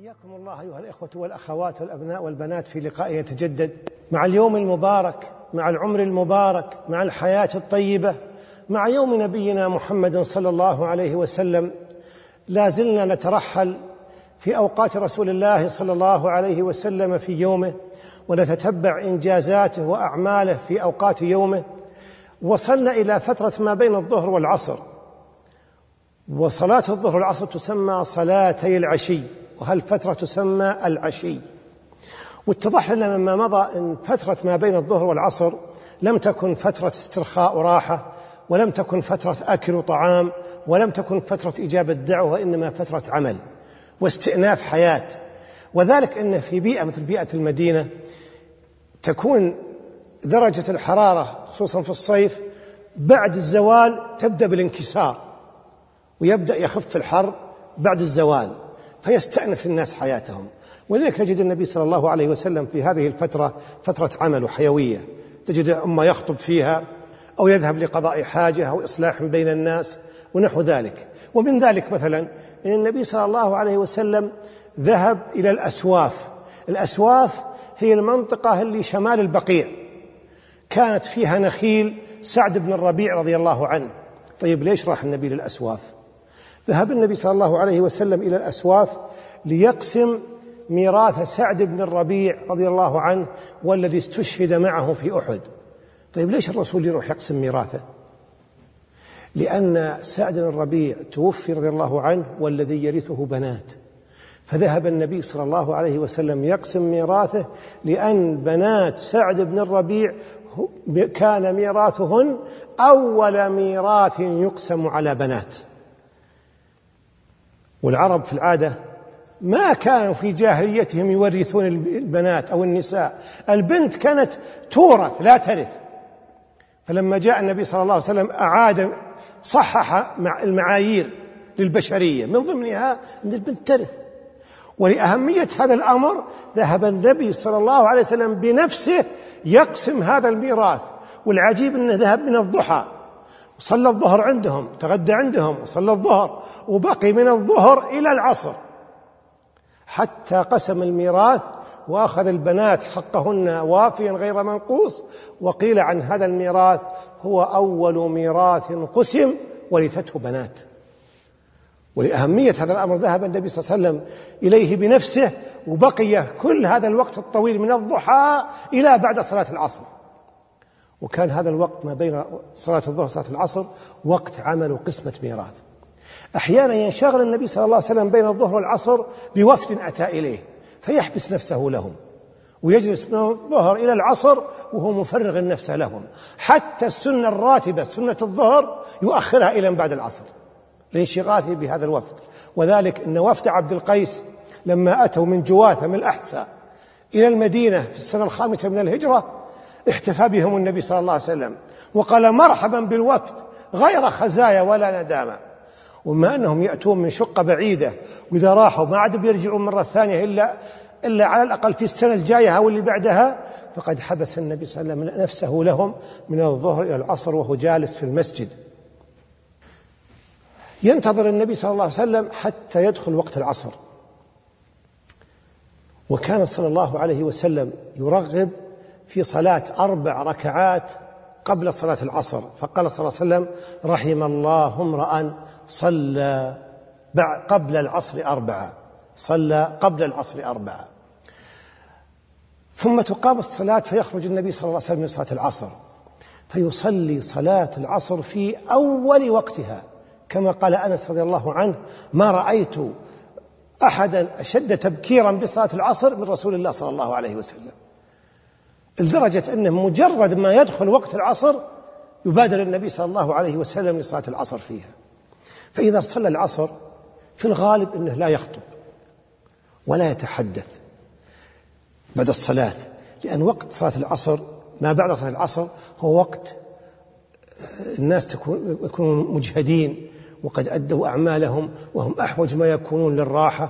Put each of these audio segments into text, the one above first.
حياكم الله أيها الإخوة والأخوات والأبناء والبنات في لقاء يتجدد مع اليوم المبارك، مع العمر المبارك، مع الحياة الطيبة، مع يوم نبينا محمد صلى الله عليه وسلم. لا زلنا نترحل في أوقات رسول الله صلى الله عليه وسلم في يومه، ونتتبع إنجازاته وأعماله في أوقات يومه. وصلنا إلى فترة ما بين الظهر والعصر، وصلاة الظهر والعصر تسمى صلاتي العشي، وهالفترة تسمى العشي. واتضح لنا مما مضى أن فترة ما بين الظهر والعصر لم تكن فترة استرخاء وراحة، ولم تكن فترة أكل وطعام، ولم تكن فترة إجابة دعوة، وإنما فترة عمل واستئناف حياة. وذلك أن في بيئة مثل بيئة المدينة تكون درجة الحرارة خصوصا في الصيف بعد الزوال تبدأ بالانكسار، ويبدأ يخف الحر بعد الزوال، فيستأنف الناس حياتهم. ولذلك نجد النبي صلى الله عليه وسلم في هذه الفترة فترة عمل وحيوية، تجد أما يخطب فيها أو يذهب لقضاء حاجة أو إصلاح بين الناس ونحو ذلك. ومن ذلك مثلا أن النبي صلى الله عليه وسلم ذهب إلى الأسواف. الأسواف هي المنطقة اللي شمال البقيع، كانت فيها نخيل سعد بن الربيع رضي الله عنه. طيب ليش راح النبي للأسواف؟ ذهب النبي صلى الله عليه وسلم إلى الأسواف ليقسم ميراث سعد بن الربيع رضي الله عنه، والذي استشهد معه في أحد. طيب ليش الرسول يروح يقسم ميراثه؟ لأن سعد بن الربيع توفي رضي الله عنه والذي يرثه بنات، فذهب النبي صلى الله عليه وسلم يقسم ميراثه، لأن بنات سعد بن الربيع كان ميراثهن أول ميراث يقسم على بنات. والعرب في العادة ما كانوا في جاهليتهم يورثون البنات أو النساء، البنت كانت تورث لا ترث. فلما جاء النبي صلى الله عليه وسلم أعاد صحح المعايير للبشرية، من ضمنها أن البنت ترث. ولأهمية هذا الأمر ذهب النبي صلى الله عليه وسلم بنفسه يقسم هذا الميراث. والعجيب أنه ذهب من الضحى وصلى الظهر عندهم، تغدى عندهم وصلى الظهر، وبقي من الظهر إلى العصر حتى قسم الميراث وأخذ البنات حقهن وافيا غير منقوص. وقيل عن هذا الميراث هو أول ميراث قسم ورثته بنات. ولأهمية هذا الأمر ذهب النبي صلى الله عليه وسلم إليه بنفسه، وبقي كل هذا الوقت الطويل من الضحى إلى بعد صلاة العصر. وكان هذا الوقت ما بين صلاة الظهر وصلاة العصر وقت عمل وقسمة ميراث. أحيانا ينشغل النبي صلى الله عليه وسلم بين الظهر والعصر بوفد أتى إليه، فيحبس نفسه لهم ويجلس من الظهر إلى العصر وهو مفرغ النفس لهم. حتى السنة الراتبة سنة الظهر يؤخرها إلى بعد العصر لانشغاله بهذا الوفد. وذلك أن وفد عبد القيس لما أتوا من جواثة من الأحساء إلى المدينة في السنة 5 من الهجرة احتفى بهم النبي صلى الله عليه وسلم وقال مرحبا بالوفد غير خزايا ولا ندامة. وما أنهم يأتون من شقة بعيدة، وإذا راحوا ما عاد بيرجعون مرة ثانية إلا على الأقل في السنة الجاية أو اللي بعدها، فقد حبس النبي صلى الله عليه وسلم نفسه لهم من الظهر إلى العصر وهو جالس في المسجد. ينتظر النبي صلى الله عليه وسلم حتى يدخل وقت العصر. وكان صلى الله عليه وسلم يرغب في صلاة 4 ركعات قبل صلاة العصر، فقال صلى الله عليه وسلم رحم الله امرأ صلى قبل العصر 4، صلى قبل العصر 4. ثم تقام الصلاة فيخرج النبي صلى الله عليه وسلم من صلاة العصر فيصلي صلاة العصر في أول وقتها، كما قال أنس رضي الله عنه ما رأيت أحدا أشد تبكيرا بصلاة العصر من رسول الله صلى الله عليه وسلم، لدرجة أنه مجرد ما يدخل وقت العصر يبادر النبي صلى الله عليه وسلم لصلاة العصر فيها. فإذا صلى العصر في الغالب أنه لا يخطب ولا يتحدث بعد الصلاة، لأن وقت صلاة العصر ما بعد صلاة العصر هو وقت الناس يكونون مجهدين وقد أدوا أعمالهم، وهم أحوج ما يكونون للراحة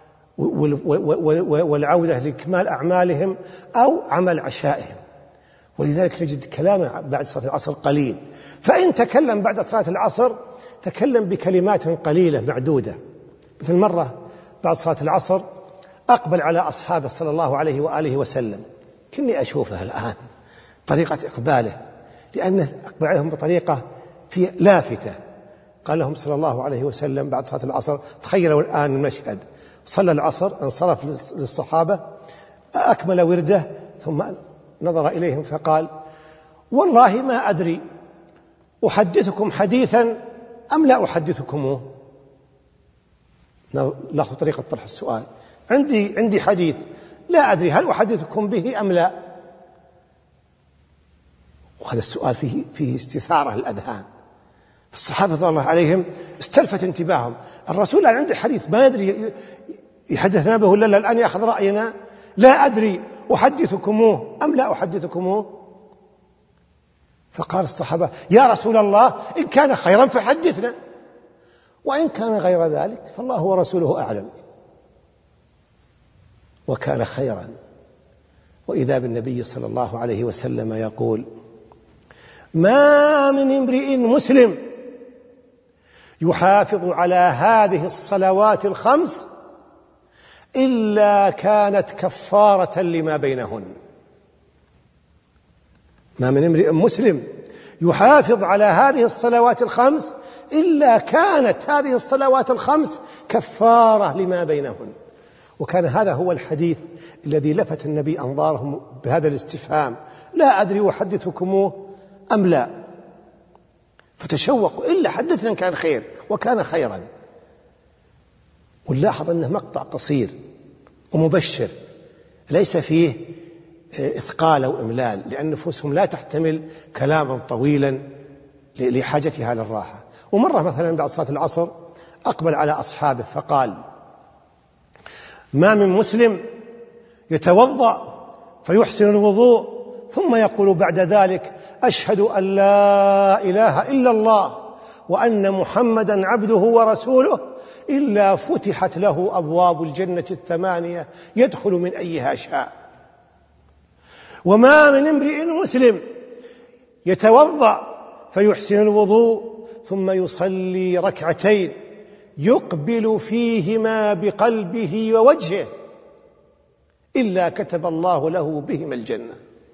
والعودة لكمال أعمالهم أو عمل عشائهم. ولذلك نجد كلامه بعد صلاة العصر قليل، فإن تكلم بعد صلاة العصر تكلم بكلمات قليلة معدودة. مثل مرة بعد صلاة العصر أقبل على أصحابه صلى الله عليه وآله وسلم، كني أشوفه الآن طريقة إقباله، لأنه أقبل عليهم بطريقة في لافتة. قال لهم صلى الله عليه وسلم بعد صلاة العصر، تخيلوا الآن المشهد، صلى العصر، انصرف للصحابة، أكمل ورده، ثم نظر إليهم فقال: والله ما أدري أحدثكم حديثا أم لا أحدثكموه. لاحظوا طريقة طرح السؤال، عندي حديث، لا أدري هل أحدثكم به أم لا. وهذا السؤال فيه استثارة للأذهان. الصحابة رضي الله عليهم استلفت انتباههم، الرسول الآن عنده حديث ما يدري يحدثنا به ولا الآن يأخذ رأينا، لا أدري أحدثكموه أم لا أحدثكموه. فقال الصحابة: يا رسول الله، إن كان خيرا فحدثنا، وإن كان غير ذلك فالله ورسوله أعلم. وكان خيرا. وإذا بالنبي صلى الله عليه وسلم يقول: ما من امرئ مسلم يحافظ على هذه الصلوات الخمس إلا كانت كفارة لما بينهن. ما من امرئ مسلم يحافظ على هذه الصلوات الخمس إلا كانت هذه الصلوات الخمس كفارة لما بينهن. وكان هذا هو الحديث الذي لفت النبي أنظارهم بهذا الاستفهام: لا أدري أحدثكموه أم لا. فتشوقوا، إلا حدثنا كان خير، وكان خيرا. ونلاحظ أنه مقطع قصير ومبشر، ليس فيه إثقال أو إملال، لأن نفوسهم لا تحتمل كلاما طويلا لحاجتها للراحة. ومرة مثلا بعد صلاة العصر أقبل على أصحابه فقال: ما من مسلم يتوضأ فيحسن الوضوء ثم يقول بعد ذلك: أشهد أن لا إله إلا الله وأن محمدا عبده ورسوله، إلا فتحت له أبواب الجنة الثمانية يدخل من أيها شاء. وما من امرئ مسلم يتوضأ فيحسن الوضوء ثم يصلي ركعتين يقبل فيهما بقلبه ووجهه إلا كتب الله له بهما الجنة.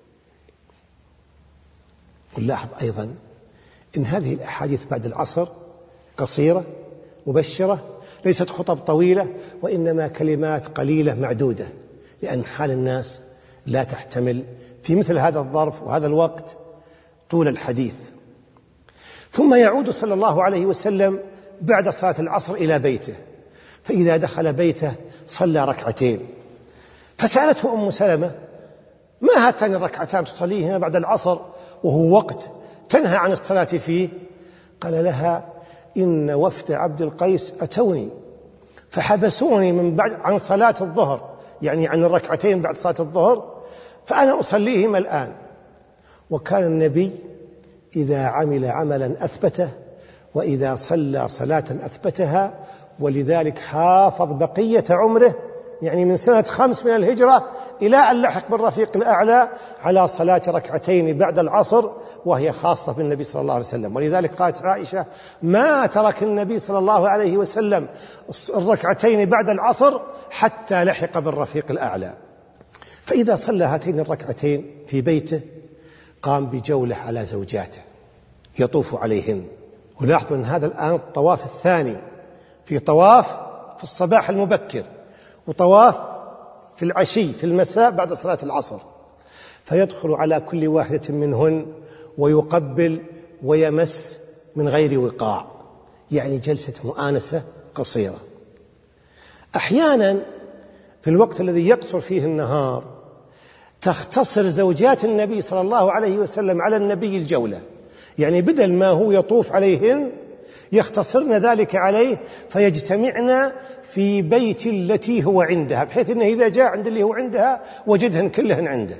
ونلاحظ أيضا إن هذه الأحاديث بعد العصر قصيرة مبشرة، ليست خطب طويلة، وإنما كلمات قليلة معدودة، لأن حال الناس لا تحتمل في مثل هذا الظرف وهذا الوقت طول الحديث. ثم يعود صلى الله عليه وسلم بعد صلاة العصر إلى بيته، فإذا دخل بيته صلى ركعتين. فسألته أم سلمة: ما هاتان الركعتان تصليهما بعد العصر وهو وقت تنهى عن الصلاة فيه؟ قال لها: إن وفد عبد القيس أتوني فحبسوني من بعد عن صلاة الظهر، يعني عن الركعتين بعد صلاة الظهر، فأنا أصليهما الآن. وكان النبي إذا عمل عملا أثبته، وإذا صلى صلاة أثبتها، ولذلك حافظ بقية عمره، يعني من سنة 5 من الهجرة إلى أن لحق بالرفيق الأعلى، على صلاة ركعتين بعد العصر، وهي خاصة بالنبي صلى الله عليه وسلم. ولذلك قالت عائشة: ما ترك النبي صلى الله عليه وسلم الركعتين بعد العصر حتى لحق بالرفيق الأعلى. فإذا صلى هاتين الركعتين في بيته قام بجولة على زوجاته يطوف عليهن. ولاحظوا أن هذا الآن الطواف الثاني، في طواف في الصباح المبكر، وطواف في العشي في المساء بعد صلاة العصر. فيدخل على كل واحدة منهن ويقبل ويمس من غير وقاع، يعني جلسة مؤانسة قصيرة. أحيانا في الوقت الذي يقصر فيه النهار تختصر زوجات النبي صلى الله عليه وسلم على النبي الجولة، يعني بدل ما هو يطوف عليهن يختصرن ذلك عليه، فيجتمعن في بيت التي هو عندها، بحيث أنه إذا جاء عند اللي هو عندها وجدهن كلهن عنده.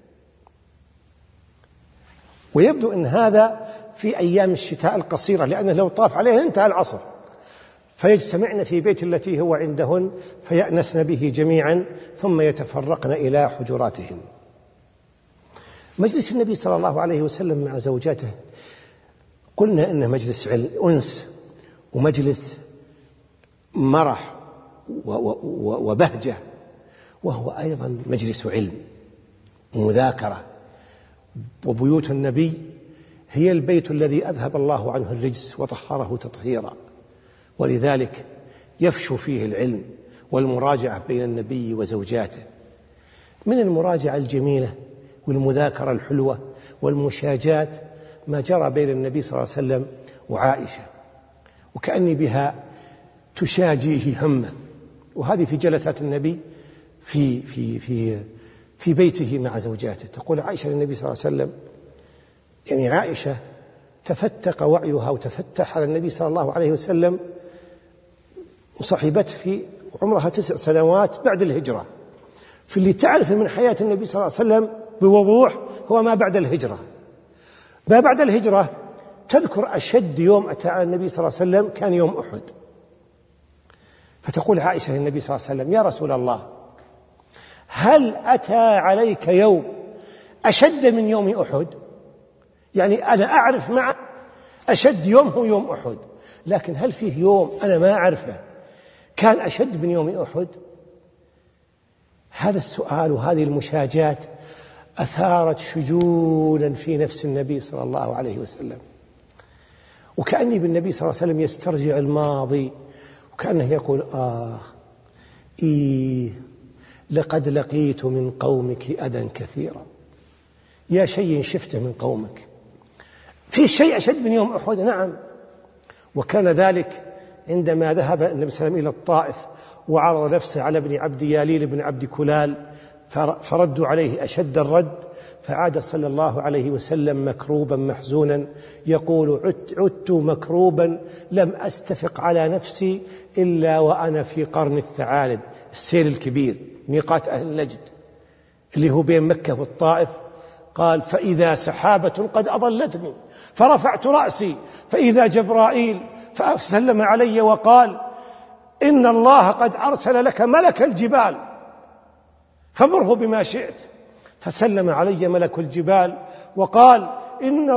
ويبدو أن هذا في أيام الشتاء القصيرة، لأنه لو طاف عليهن انتهى العصر. فيجتمعن في بيت التي هو عندهن فيأنسن به جميعا، ثم يتفرقن إلى حجراتهن. مجلس النبي صلى الله عليه وسلم مع زوجاته قلنا إنه مجلس أنس ومجلس مرح وبهجة وهو أيضا مجلس علم ومذاكرة. وبيوت النبي هي البيت الذي أذهب الله عنه الرجس وطهره تطهيرا، ولذلك يفشو فيه العلم والمراجعة بين النبي وزوجاته. من المراجعة الجميلة والمذاكرة الحلوة والمشاجات ما جرى بين النبي صلى الله عليه وسلم وعائشة، وكأني بها تشاجيه همه. وهذه في جلسات النبي في بيته مع زوجاته. تقول عائشة للنبي صلى الله عليه وسلم، يعني عائشة تفتق وعيها وتفتح على النبي صلى الله عليه وسلم، وصحبته في عمرها 9 سنوات بعد الهجرة. في اللي تعرف من حياة النبي صلى الله عليه وسلم بوضوح هو ما بعد الهجرة. ما بعد الهجرة تذكر أشد يوم أتى على النبي صلى الله عليه وسلم كان يوم أحد. فتقول عائشة للنبي صلى الله عليه وسلم: يا رسول الله، هل أتى عليك يوم أشد من يوم أحد؟ يعني أنا أعرف مع أشد يوم هو يوم أحد، لكن هل فيه يوم أنا ما أعرفه كان أشد من يوم أحد؟ هذا السؤال وهذه المشاجات أثارت شجونا في نفس النبي صلى الله عليه وسلم، وكأني بالنبي صلى الله عليه وسلم يسترجع الماضي، وكأنه يقول: لقد لقيت من قومك أذى كثيرا. يا شيء شفته من قومك، في شيء أشد من يوم أحد؟ نعم. وكان ذلك عندما ذهب النبي صلى الله عليه وسلم إلى الطائف وعرض نفسه على ابن عبد ياليل بن عبد كلال، فردوا عليه أشد الرد، فعاد صلى الله عليه وسلم مكروبا محزونا يقول: عدت مكروبا لم أستفق على نفسي إلا وأنا في قرن الثعالب، السيل الكبير ميقات أهل نجد اللي هو بين مكة والطائف. قال: فإذا سحابة قد أضلتني فرفعت رأسي فإذا جبرائيل فسلم علي وقال: إن الله قد أرسل لك ملك الجبال فمره بما شئت. فسلم علي ملك الجبال وقال: إن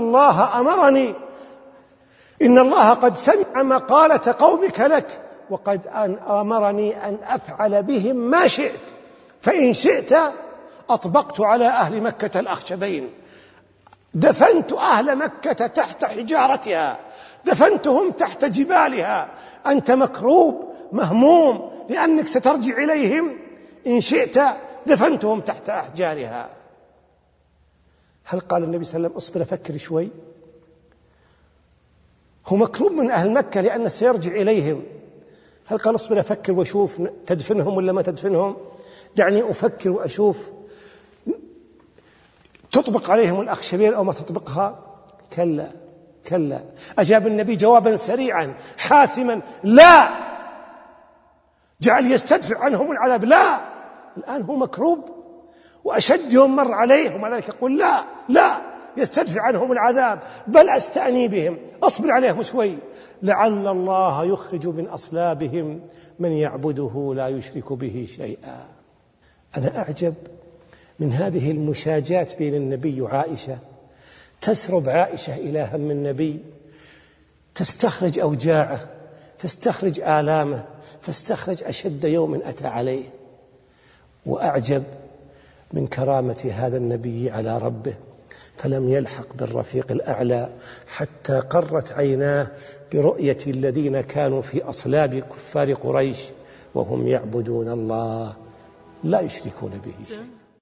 الله قد سمع مقالة قومك لك، وقد أمرني أن أفعل بهم ما شئت، فإن شئت أطبقت على أهل مكة الأخشبين، دفنت أهل مكة تحت حجارتها، دفنتهم تحت جبالها، أنت مكروب مهموم لأنك سترجع إليهم، إن شئت دفنتهم تحت أحجارها. هل قال النبي صلى الله عليه وسلم: اصبر أفكر شوي؟ هو مكروب من أهل مكة لأنه سيرجع إليهم. هل قال: اصبر أفكر وأشوف تدفنهم ولا ما تدفنهم؟ دعني أفكر وأشوف تطبق عليهم الأخشبين أو ما تطبقها؟ كلا كلا. أجاب النبي جوابا سريعا حاسما: لا. جعل يستدفع عنهم العذاب: لا، الآن هو مكروب وأشد يوم مر عليه، ومع ذلك يقول: لا يستدفع عنهم العذاب، بل أستأني بهم، أصبر عليهم شوي، لعل الله يخرج من أصلابهم من يعبده لا يشرك به شيئا. أنا أعجب من هذه المشاجات بين النبي وعائشة. تسرب عائشة إلى هم النبي، تستخرج أوجاعه، تستخرج آلامه، تستخرج أشد يوم أتى عليه. وأعجب من كرامة هذا النبي على ربه، فلم يلحق بالرفيق الأعلى حتى قرت عيناه برؤية الذين كانوا في أصلاب كفار قريش وهم يعبدون الله لا يشركون به شيئا.